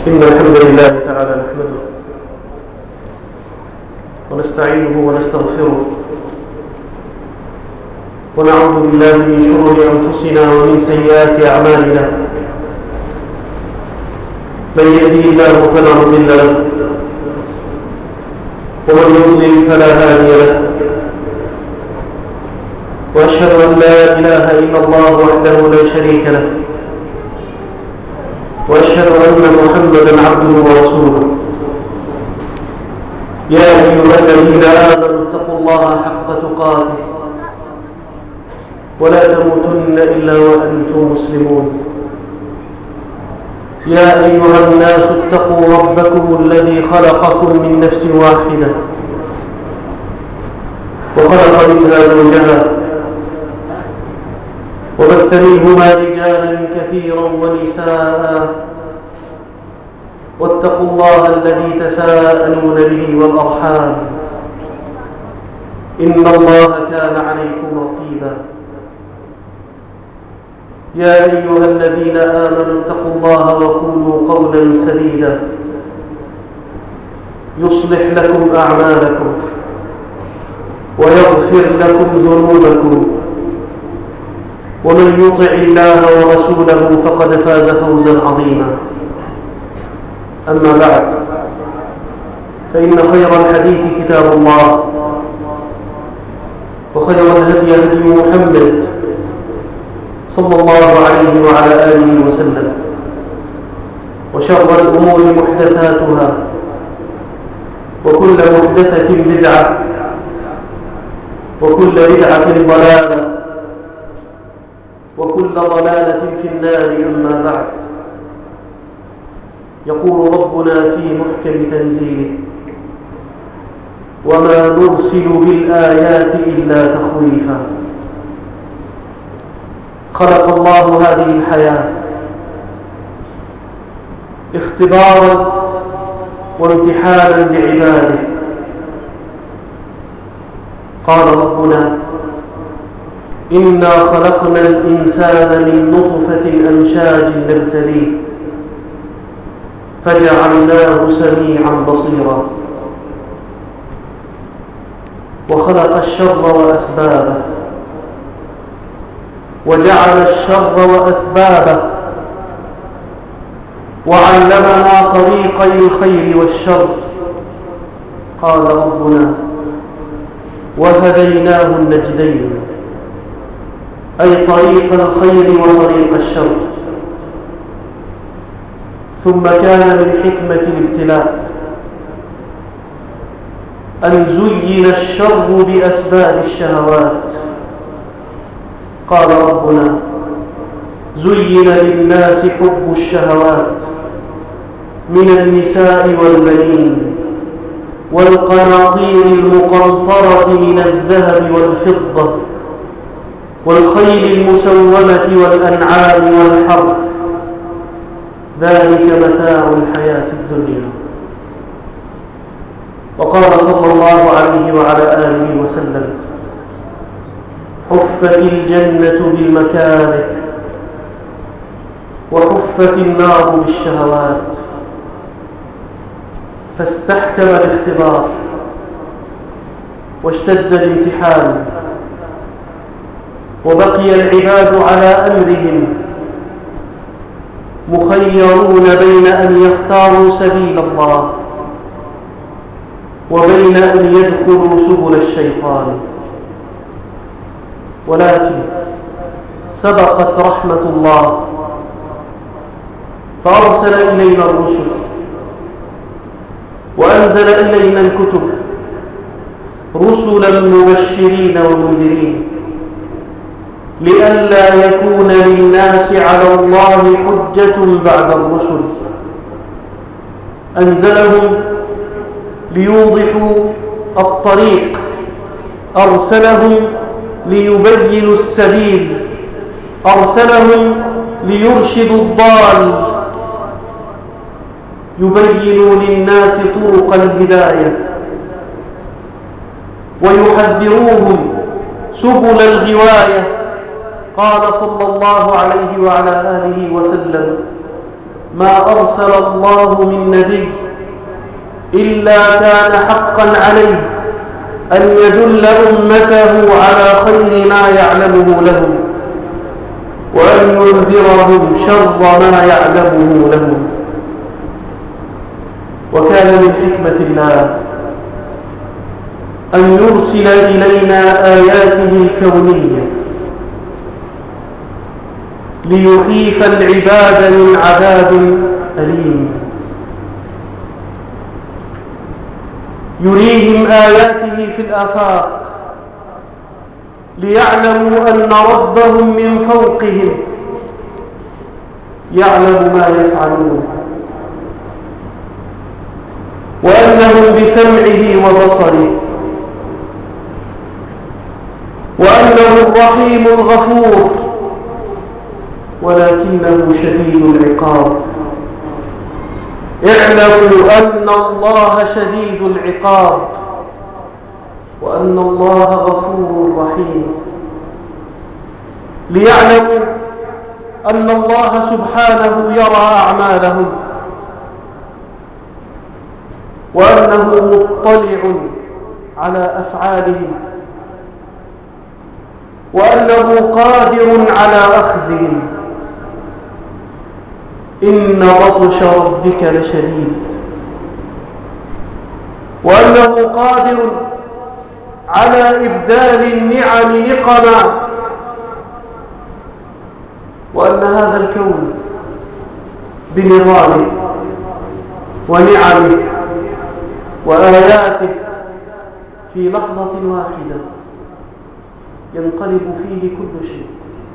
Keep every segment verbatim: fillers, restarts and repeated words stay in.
إن الحمد لله تعالى نحمده ونستعينه ونستغفره ونعوذ بالله من شرور أنفسنا ومن سيئات أعمالنا. من يهده الله فلا مضل له ومن يضلل فلا هادي له، وأشهد أن لا إله إلا الله وحده لا شريك له، وأشهد أن محمدا عبده ورسوله. يا أيها الذين آمنوا اتقوا الله حق تقاته ولا تموتن إلا وأنتم مسلمون. يا أيها الناس اتقوا ربكم الذي خلقكم من نفس واحدة وخلق منها زوجها وبث منهما رجالا كثيرا ونساء، واتقوا الله الذي تساءلون به والأرحام إن الله كان عليكم رقيبا. يا أيها الذين آمنوا اتقوا الله وقولوا قولا سديدا يصلح لكم أعمالكم ويغفر لكم ذنوبكم، ومن يطع الله ورسوله فقد فاز فوزا عظيما. أما بعد، فإن خير الحديث كتاب الله، وخير الهدي هدي محمد صلى الله عليه وعلى آله وسلم، وشر الأمور محدثاتها، وكل محدثة بدعة، وكل بدعة ضلالة، وكل ضلالة في النار. أما بعد، يقول ربنا في محكم تنزيله: وما نرسل بالآيات إلا تخويفا. خلق الله هذه الحياة اختبارا وامتحانا لعباده. قال ربنا: إنا خلقنا الإنسان من نطفة أمشاج نبتليه فجعلناه سميعا بصيرا. وخلق الشر وأسبابه وجعل الشر وأسبابه وعلمنا طريقي الخير والشر. قال ربنا: وهديناه النجدين، أي طريق الخير وطريق الشر. ثم كان من حكمة الابتلاء أن زين الشر بأسباب الشهوات. قال ربنا: زين للناس حب الشهوات من النساء والبنين والقناطير المقنطرة من الذهب والفضة والخيل المسومة والأنعام والحرث، ذلك متاع الحياة الدنيا. وقال صلى الله عليه وعلى آله وسلم: حفت الجنة بالمكاره وحفت النار بالشهوات. فاستحكم الاختبار واشتد الامتحان، وبقي العباد على أمرهم مخيرون بين أن يختاروا سبيل الله وبين أن يدخلوا سبل الشيطان. ولكن سبقت رحمة الله فأرسل إلينا الرسل وأنزل إلينا الكتب رسلا مبشرين ومنذرين، لئلا يكون للناس على الله حجة بعد الرسل. أنزلهم ليوضحوا الطريق، أرسلهم ليبينوا السبيل، أرسلهم ليرشدوا الضال، يبينوا للناس طرق الهداية ويحذروهم سبل الغواية. قال صلى الله عليه وعلى آله وسلم: ما أرسل الله من نبي إلا كان حقا عليه أن يدل أمته على خير ما يعلمه لهم وأن ينذرهم شر ما يعلمه لهم. وكان من حكمة الله أن يرسل إلينا آياته الكونية ليخيف العباد من عذاب أليم، يريهم آياته في الآفاق ليعلموا أن ربهم من فوقهم يعلم ما يفعلون، وأنه بسمعه وبصره، وأنه الرحيم الغفور ولكنه شديد العقاب. اعلموا أن الله شديد العقاب وأن الله غفور رحيم، ليعلموا أن الله سبحانه يرى أعمالهم وأنه مطلع على أفعالهم وأنه قادر على أخذهم. إن بطش ربك لشديد، وأنه قادر على إبدال النعم نقما، وأن هذا الكون بنظامه ونعمه وآياته في لحظة واحدة ينقلب فيه كل شيء.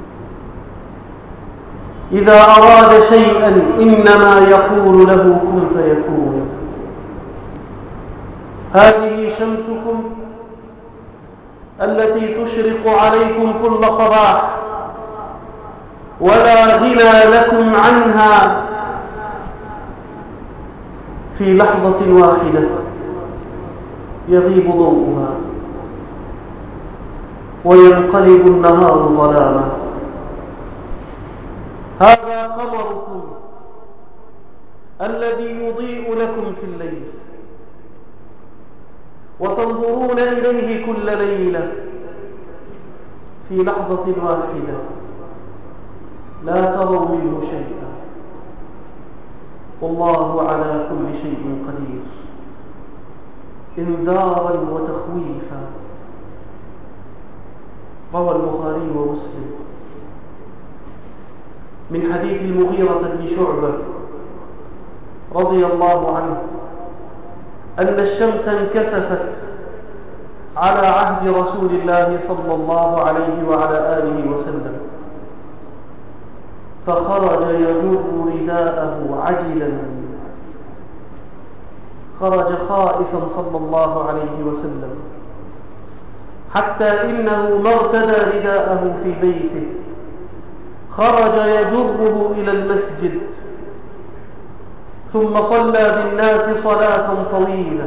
إذا أراد شيئا إنما يقول له كن فيكون. هذه شمسكم التي تشرق عليكم كل صباح ولا غنى لكم عنها، في لحظة واحدة يغيب ضوءها وينقلب النهار ظلاما. هذا قمركم الذي يضيء لكم في الليل وتنظرون إليه كل ليلة في لحظة واحدة لا تروا منه شيئا، والله على كل شيء قدير. إنذارا وتخويفا. روى البخاري ومسلم من حديث المغيرة بن شعبة رضي الله عنه أن الشمس انكسفت على عهد رسول الله صلى الله عليه وعلى آله وسلم، فخرج يجر رداءه عجلا، خرج خائفا صلى الله عليه وسلم، حتى إنه ما ارتدى رداءه في بيته، خرج يجره إلى المسجد، ثم صلى بالناس صلاة طويلة،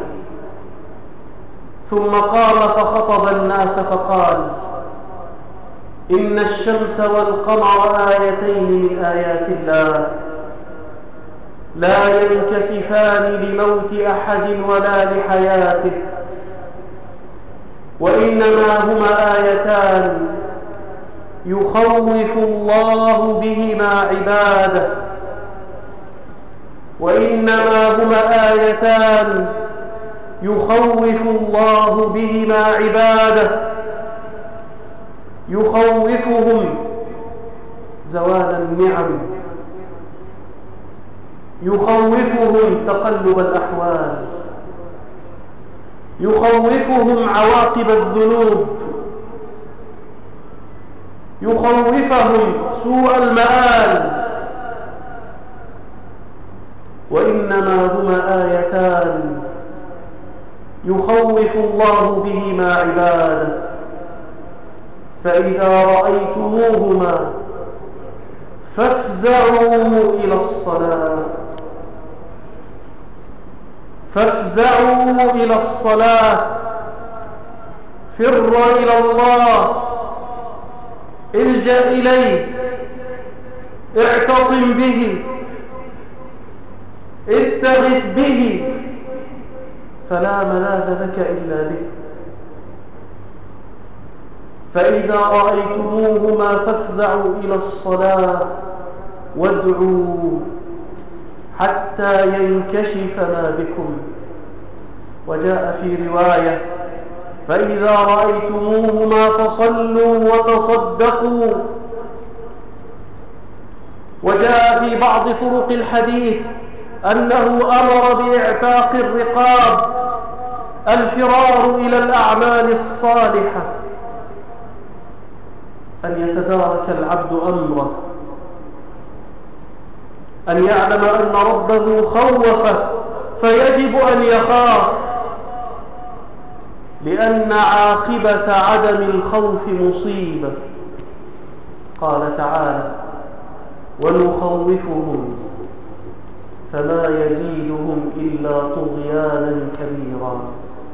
ثم قام فخطب الناس فقال: إن الشمس والقمر آيتين من آيات الله لا ينكسفان لموت أحد ولا لحياته، وإنما هما آيتان يخوف الله بهما عباده، وإنما هما آيتان يخوف الله بهما عباده، يخوفهم زوال النعم، يخوفهم تقلب الأحوال، يخوفهم عواقب الذنوب، يخوفهم سوء المآل، وإنما هما آيتان يخوف الله بهما عباده، فإذا رأيتموهما فافزعوا إلى الصلاة، فافزعوا إلى الصلاة، فر إلى الله، الجأ إليه، اعتصم به، استغث به فلا ملاذ لك إلا به. فإذا رأيتموهما فافزعوا إلى الصلاة وادعوا حتى ينكشف ما بكم. وجاء في رواية فإذا رأيتموهما فصلوا وتصدقوا. وجاء في بعض طرق الحديث أنه أمر بإعتاق الرقاب، الفرار إلى الأعمال الصالحة، أن يتدارك العبد أمره، أن يعلم أن ربه خوفه فيجب أن يخاف، لأن عاقبة عدم الخوف مصيبة. قال تعالى: ونخوفهم فما يزيدهم إلا طغيانا كبيرا.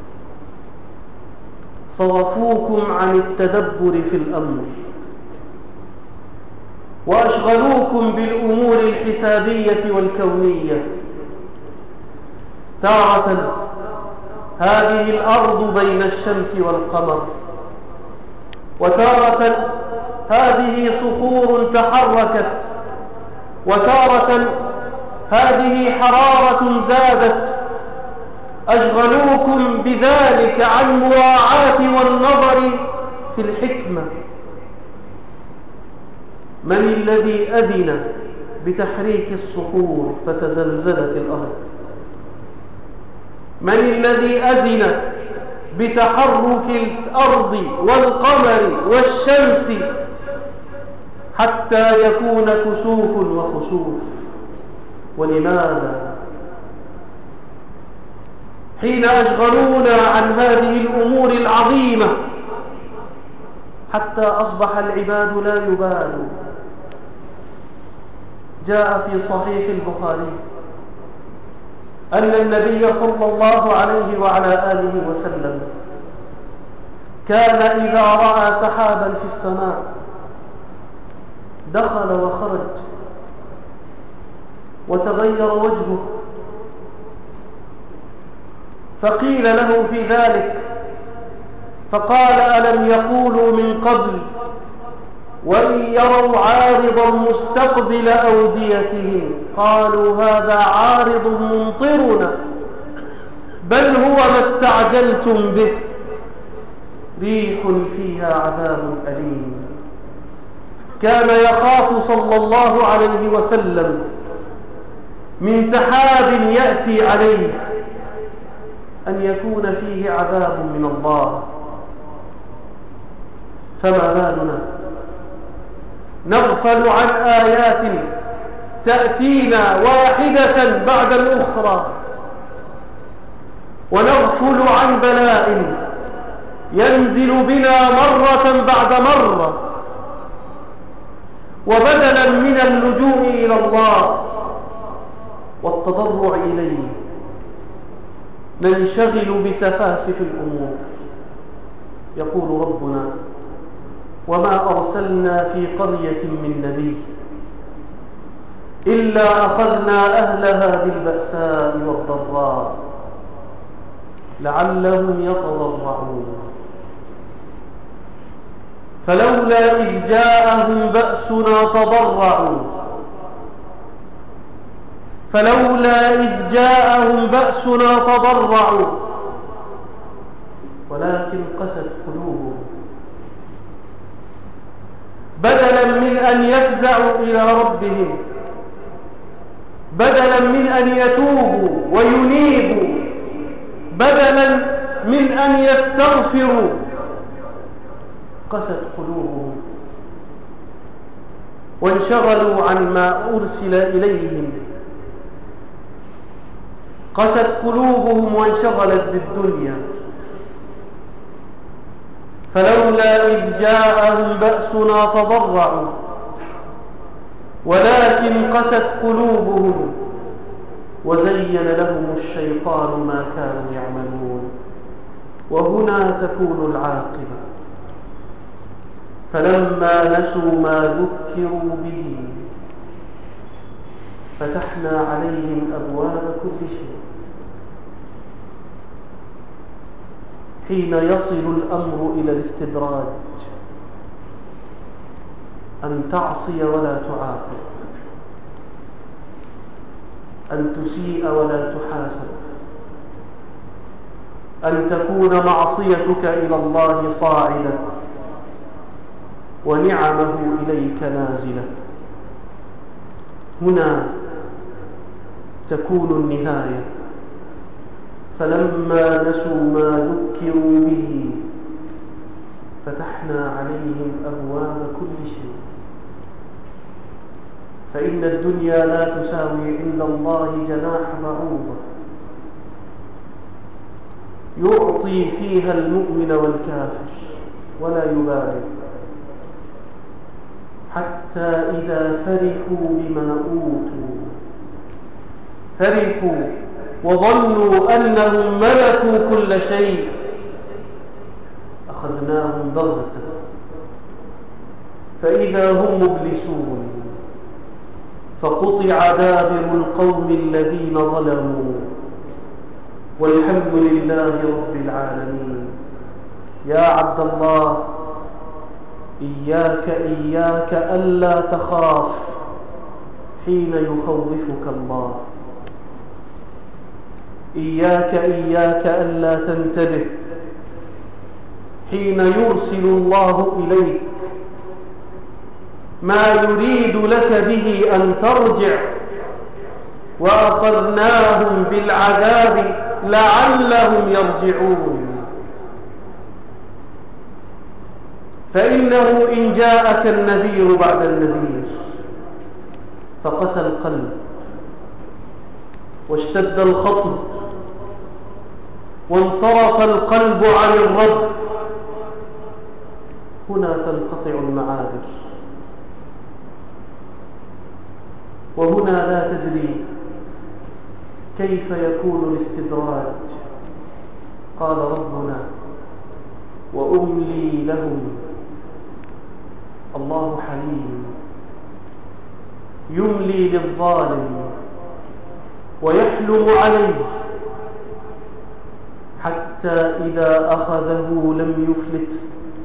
صرفوكم عن التدبر في الأمر وأشغلوكم بالأمور الحسابية والكونية. تارة هذه الأرض بين الشمس والقمر، وتارة هذه صخور تحركت، وتارة هذه حرارة زادت. أشغلوكم بذلك عن مراعاة والنظر في الحكمة. من الذي أذن بتحريك الصخور فتزلزلت الأرض؟ من الذي أذن بتحرك الأرض والقمر والشمس حتى يكون كسوف وخسوف؟ ولماذا؟ حين أشغلونا عن هذه الأمور العظيمة حتى أصبح العباد لا يبالوا. جاء في صحيح البخاري أن النبي صلى الله عليه وعلى آله وسلم كان إذا رأى سحابا في السماء دخل وخرج وتغير وجهه، فقيل له في ذلك فقال: ألم يقولوا من قبل وإن يروا عارضا مستقبل أوديتهم قالوا هذا عارض ممطرنا بل هو ما استعجلتم به ريح فيها عذاب أليم. كان يخاف صلى الله عليه وسلم من سحاب يأتي عليه أن يكون فيه عذاب من الله. فما بالنا نغفل عن آيات تأتينا واحدة بعد الأخرى، ونغفل عن بلاء ينزل بنا مرة بعد مرة، وبدلا من اللجوء إلى الله والتضرع إليه ننشغل بسفاسف الأمور. يقول ربنا: وما أرسلنا في قرية من نبي إلا أخذنا أهلها بالبأساء والضراء لعلهم يتضرعون فلولا إذ جاءهم بأسنا تضرعوا فلولا إذ جاءهم بأسنا تضرعوا ولكن قست قلوبهم. بدلا من أن يفزعوا إلى ربهم، بدلا من أن يتوبوا وينيبوا، بدلا من أن يستغفروا، قست قلوبهم وانشغلوا عن ما أرسل إليهم. قست قلوبهم وانشغلت بالدنيا. فلولا إذ جاءهم بأسنا تضرعوا ولكن قست قلوبهم وزين لهم الشيطان ما كانوا يعملون. وهنا تكون العاقبة. فلما نسوا ما ذكروا به فتحنا عليهم أبواب كل شيء. حين يصل الأمر إلى الاستدراج، أن تعصي ولا تعاقب، أن تسيء ولا تحاسب، أن تكون معصيتك إلى الله صاعدة ونعمه إليك نازلة، هنا تكون النهاية. فلما نسوا ما ذكروا به فتحنا عليهم أبواب كل شيء. فإن الدنيا لا تساوي عند الله جناح بعوضة يعطي فيها المؤمن والكافر ولا يبالي، حتى إذا فرحوا بما أوتوا فرحوا وظنوا أنهم ملكوا كل شيء أخذناهم بغتة فإذا هم مبلسون، فقطع دابر القوم الذين ظلموا والحمد لله رب العالمين. يا عبد الله، إياك إياك ألا تخاف حين يخوفك الله، إياك إياك ألا تنتبه حين يرسل الله إليك ما يريد لك به أن ترجع. وأخذناهم بالعذاب لعلهم يرجعون. فإنه إن جاءك النذير بعد النذير فقسى القلب واشتد الخطب وانصرف القلب عن الرب، هنا تنقطع المعاذر، وهنا لا تدري كيف يكون الاستدراج. قال ربنا: وأملي لهم. الله حليم يملي للظالم ويحلم عليه حتى إذا أخذه لم يفلت،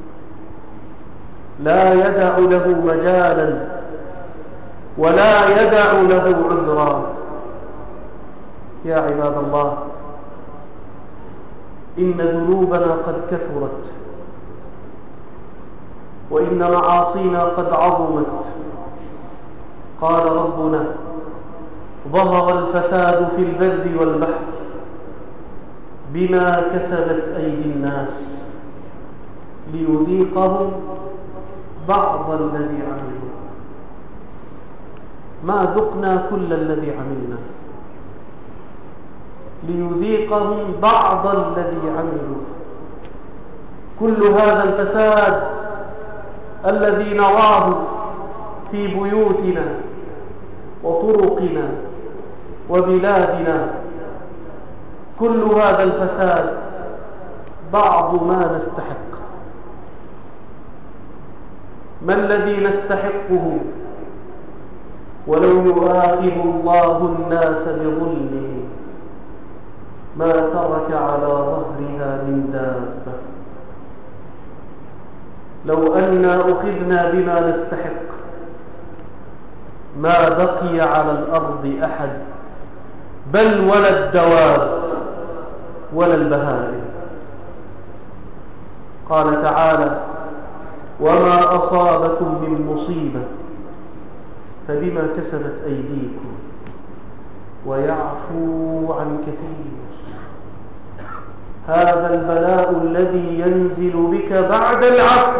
لا يدع له مجالا ولا يدع له عذرا. يا عباد الله، إن ذنوبنا قد كثرت، وإن معاصينا قد عظمت. قال ربنا: ظهر الفساد في البر والبحر بما كسبت أيدي الناس ليذيقهم بعض الذي عملوا. ما ذقنا كل الذي عملنا، ليذيقهم بعض الذي عملوا. كل هذا الفساد الذي نراه في بيوتنا وطرقنا وبلادنا، كل هذا الفساد بعض ما نستحق. ما الذي نستحقه ولو يؤاخذ الله الناس بظلمهم ما ترك على ظهرها من دابة؟ لو أنا أخذنا بما نستحق ما بقي على الأرض أحد، بل ولا الدواب ولا البهائم. قال تعالى: وما أصابكم من مصيبة فبما كسبت أيديكم ويعفو عن كثير. هذا البلاء الذي ينزل بك بعد العفو،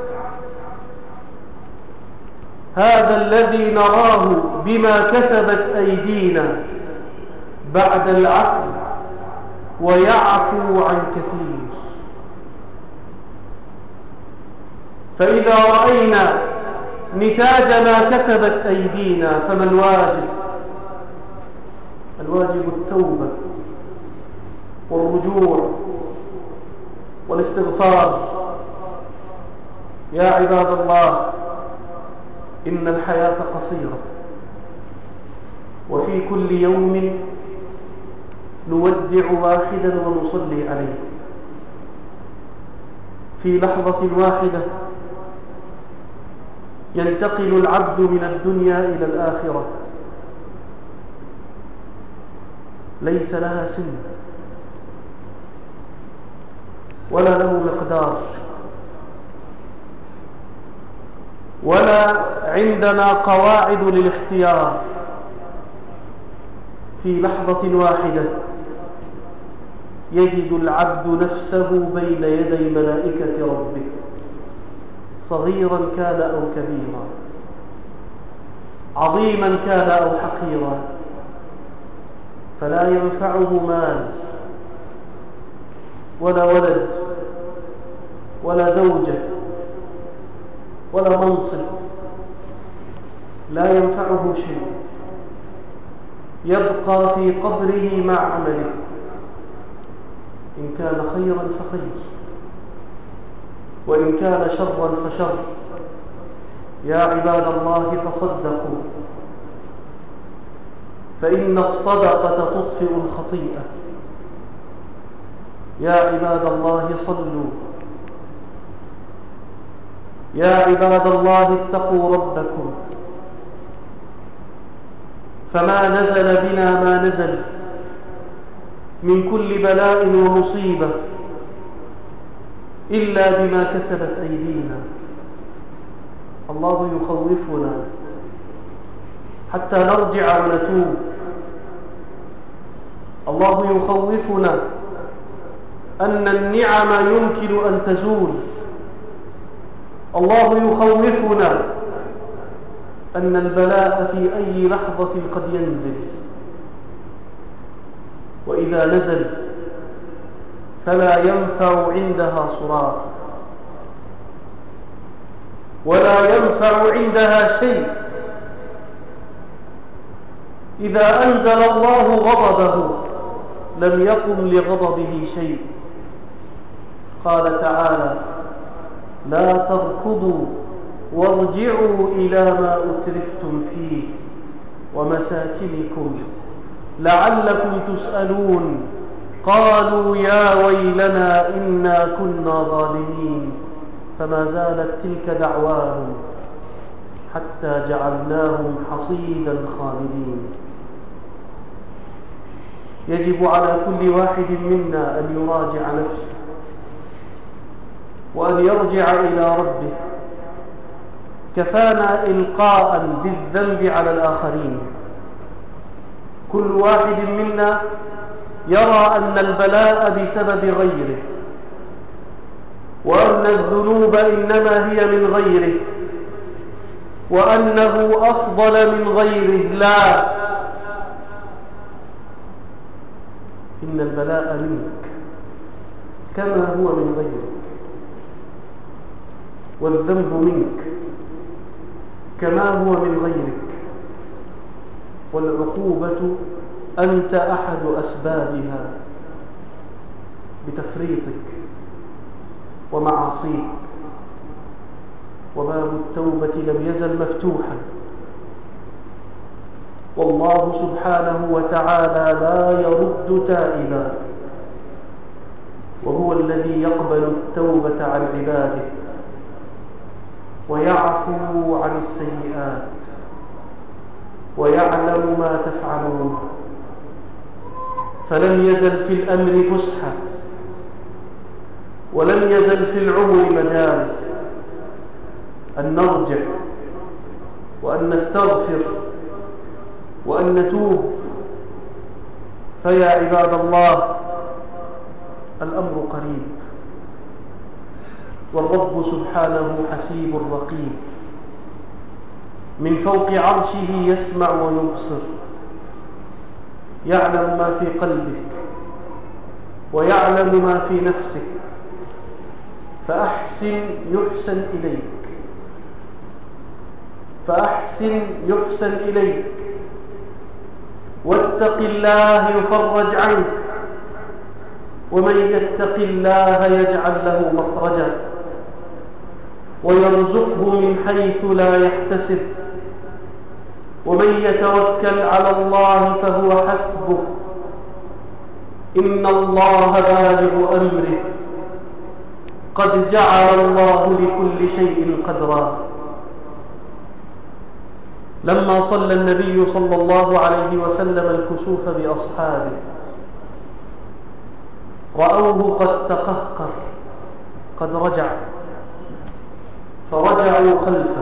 هذا الذي نراه بما كسبت أيدينا بعد العفو ويعفو عن كثير. فإذا رأينا نتاج ما كسبت أيدينا فما الواجب؟ الواجب التوبة والرجوع والاستغفار. يا عباد الله، إن الحياة قصيرة، وفي كل يوم نودع واحدا ونصلي عليه. في لحظة واحدة ينتقل العبد من الدنيا إلى الآخرة، ليس لها سن ولا له مقدار، ولا عندنا قواعد للاختيار. في لحظة واحدة يجد العبد نفسه بين يدي ملائكة ربه، صغيرا كان أو كبيرا، عظيما كان أو حقيرا، فلا ينفعه مال ولا ولد ولا زوجة ولا منصب، لا ينفعه شيء، يبقى في قبره مع عمله، إن كان خيرا فخير وإن كان شرا فشر. يا عباد الله تصدقوا، فإن الصدقة تطفئ الخطيئة. يا عباد الله صلوا، يا عباد الله اتقوا ربكم، فما نزل بنا ما نزل من كل بلاء ومصيبة إلا بما كسبت أيدينا. الله يخوفنا حتى نرجع ونتوب، الله يخوفنا أن النعم يمكن أن تزول، الله يخوفنا أن البلاء في أي لحظة قد ينزل، وإذا نزل فلا ينفع عندها صراخ ولا ينفع عندها شيء. إذا أنزل الله غضبه لم يقم لغضبه شيء. قال تعالى: لا تركضوا وارجعوا إلى ما أترفتم فيه ومساكنكم لعلكم تسألون. قالوا يا ويلنا إنا كنا ظالمين، فما زالت تلك دعواهم حتى جعلناهم حصيدا خالدين. يجب على كل واحد منا أن يراجع نفسه وأن يرجع إلى ربه. كفانا إلقاء بالذنب على الآخرين. كل واحد منا يرى أن البلاء بسبب غيره، وأن الذنوب إنما هي من غيره، وأنه أفضل من غيره. لا، إن البلاء منك كما هو من غيرك، والذنب منك كما هو من غيرك، والعقوبة أنت أحد أسبابها بتفريطك ومعاصيك. وباب التوبة لم يزل مفتوحا، والله سبحانه وتعالى لا يرد تائبا، وهو الذي يقبل التوبة عن عباده ويعفو عن السيئات ويعلم ما تفعلون. فلم يزل في الأمر فسحة، ولم يزل في العمر مجال أن نرجع وأن نستغفر وأن نتوب. فيا عباد الله، الأمر قريب، والرب سبحانه حسيب رقيب، من فوق عرشه يسمع ويبصر، يعلم ما في قلبك ويعلم ما في نفسك. فأحسن يحسن إليك، فأحسن يحسن إليك، واتق الله يفرج عنك، ومن يتق الله يجعل له مخرجا ويرزقه من حيث لا يحتسب، ومن يتوكل على الله فهو حسبه إن الله بالغ أمره قد جعل الله لكل شيء قدرا. لما صلى النبي صلى الله عليه وسلم الكسوف بأصحابه رأوه قد تقهقر قد رجع، فرجعوا خلفه،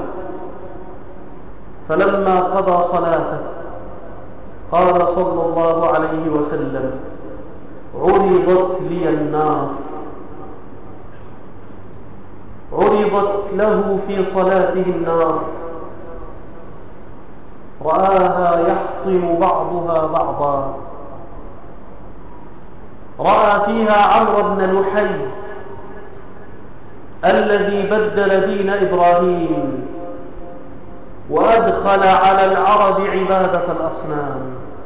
فلما قضى صلاته قال صلى الله عليه وسلم: عرضت لي النار. عرضت له في صلاته النار، رآها يحطم بعضها بعضا، رأى فيها عمرو بن لحي الذي بدل دين إبراهيم وأدخل على العرب عبادة الأصنام،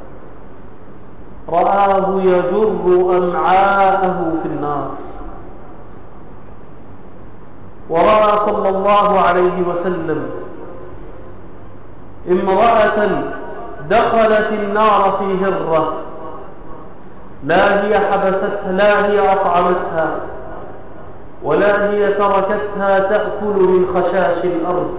رآه يجر أمعاءه في النار. ورأى صلى الله عليه وسلم امرأة دخلت النار في هرة، لا هي حبستها، لا هي أطعمتها، ولا هي تركتها تأكل من خشاش الأرض.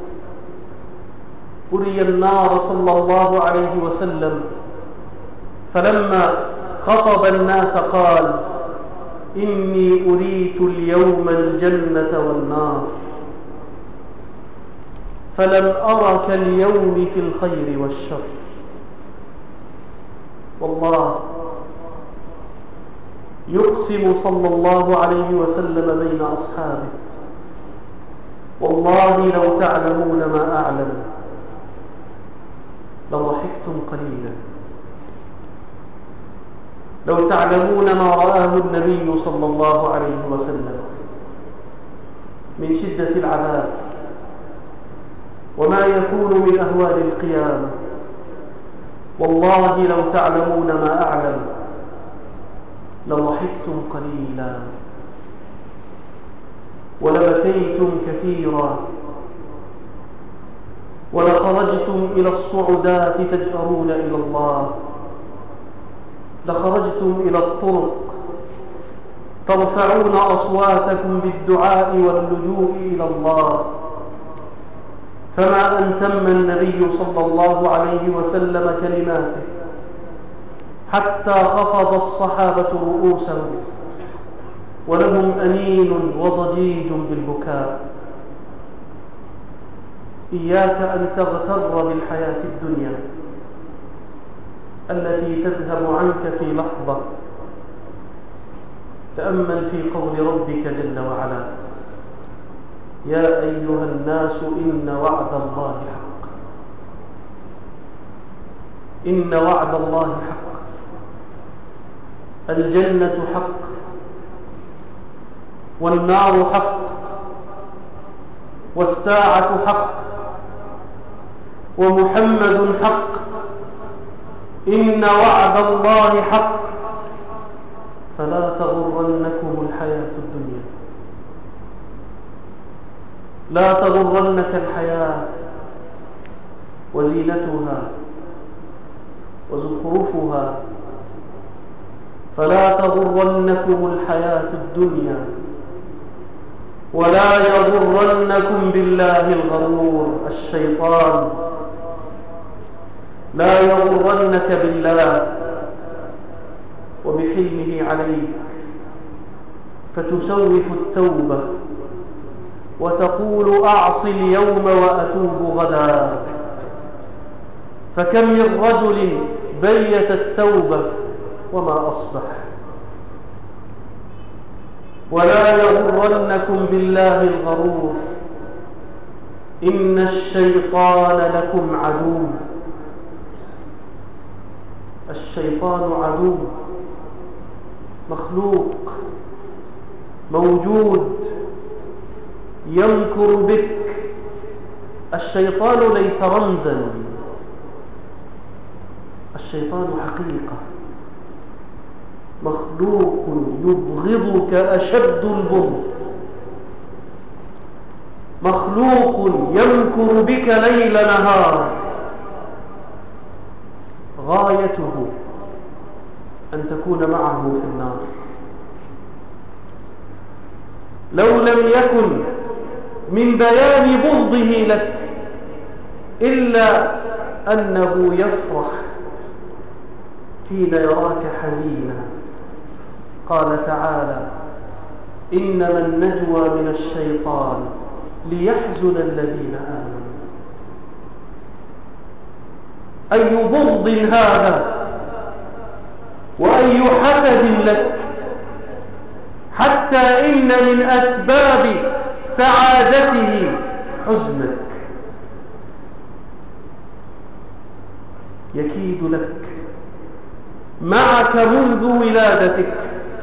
أري النار صلى الله عليه وسلم، فلما خطب الناس قال: إني أريت اليوم الجنة والنار، فلم أرك اليوم في الخير والشر. والله يقسم صلى الله عليه وسلم بين أصحابه: والله لو تعلمون ما أعلم لضحكتم قليلا، لو تعلمون ما رآه النبي صلى الله عليه وسلم من شدة العذاب وما يكون من أهوال القيامة، والله لو تعلمون ما أعلم لضحكتم قليلا ولبكيتم كثيرا ولخرجتم إلى الصعودات تجأرون إلى الله، لخرجتم إلى الطرق ترفعون أصواتكم بالدعاء واللجوء إلى الله، فما أن تم النبي صلى الله عليه وسلم كلماته حتى خفض الصحابة رؤوسهم ولهم أنين وضجيج بالبكاء. إياك أن تغتر بالحياة الدنيا التي تذهب عنك في لحظة. تأمل في قول ربك جل وعلا: يا أيها الناس إن وعد الله حق، إن وعد الله حق، الجنة حق والنار حق والساعة حق ومحمد حق، إن وعد الله حق، فلا تغرنكم الحياة الدنيا، لا تغرنك الحياة وزينتها وزخرفها، فلا تغرنكم الحياة الدنيا ولا يغرنكم بالله الغرور الشيطان، لا يغرنك بالله وبحلمه عليك فتسوف التوبة وتقول أعصي اليوم وأتوب غدا. فكم من رجل بيت التوبة وما أصبح. ولا يغرنكم بالله الغرور، إن الشيطان لكم عدو. الشيطان عدو مخلوق موجود يمكر بك. الشيطان ليس رمزا، الشيطان حقيقة، مخلوق يبغضك أشد البغض، مخلوق يمكر بك ليل نهار غايته أن تكون معه في النار. لو لم يكن من بيان بغضه لك إلا أنه يفرح حين يراك حزينا. قال تعالى: إنما النجوى من الشيطان ليحزن الذين آمنوا. أي بغض هذا وأي حسد لك، حتى إن من أسباب سعادته حزنك. يكيد لك معك منذ ولادتك،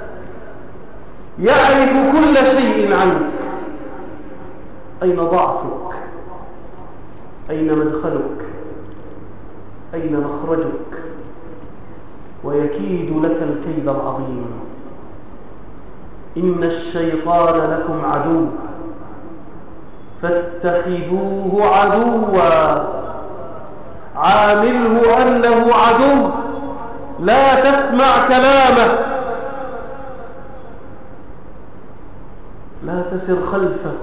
يعرف كل شيء عنك، أين ضعفك، أين مدخلك، أين مخرجك، ويكيد لك الكيد العظيم. إن الشيطان لكم عدو فاتخذوه عدوا، عامله أنه عدو، لا تسمع كلامه، لا تسر خلفه،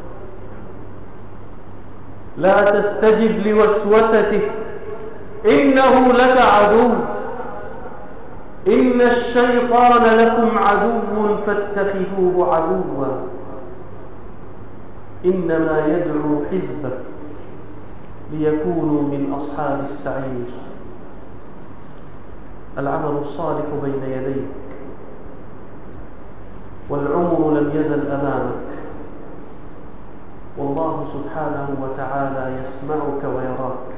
لا تستجب لوسوسته، إنه لك عدو. إن الشيطان لكم عدو فاتخذوه عدوا، إنما يدعو حزبه ليكونوا من أصحاب السعير. العمل الصالح بين يديك، والعمر لم يزل أمامك، والله سبحانه وتعالى يسمعك ويراك.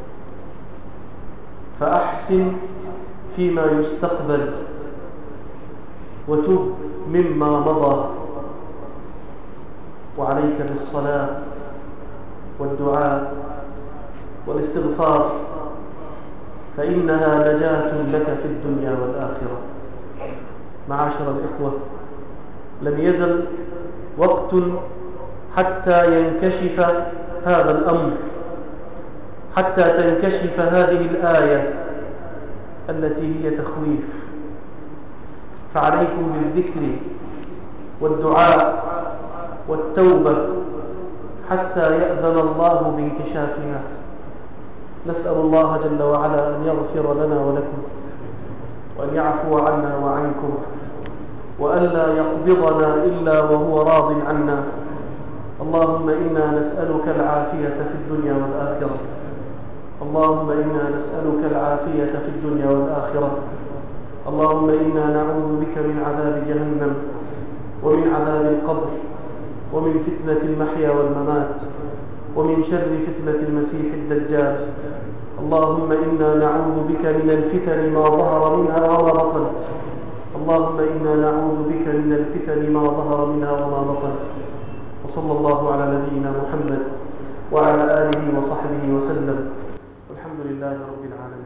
فأحسن فيما يستقبل وتب مما مضى، وعليك بالصلاة والدعاء والاستغفار، فإنها نجاة لك في الدنيا والآخرة. معاشر الإخوة، لم يزل وقت حتى ينكشف هذا الأمر، حتى تنكشف هذه الآية التي هي تخويف. فعليكم بالذكر والدعاء والتوبة حتى يأذن الله بانكشافها. نسأل الله جل وعلا أن يغفر لنا ولكم، وأن يعفو عنا وعنكم، وأن لا يقبضنا إلا وهو راض عنا. اللهم إنا نسألك العافية في الدنيا والآخرة. اللهم إنا نسألك العافية في الدنيا والآخرة. اللهم إنا نعوذ بك من عذاب جهنم، ومن عذاب القبر، ومن فتنة المحيا والممات، ومن شر فتنة المسيح الدجال. اللهم إنا نعوذ بك من الفتن ما ظهر منها وما بطن. اللهم إنا نعوذ بك من الفتن ما ظهر منها وما بطن. وصلى الله على نبينا محمد وعلى آله وصحبه وسلم، والحمد لله رب العالمين.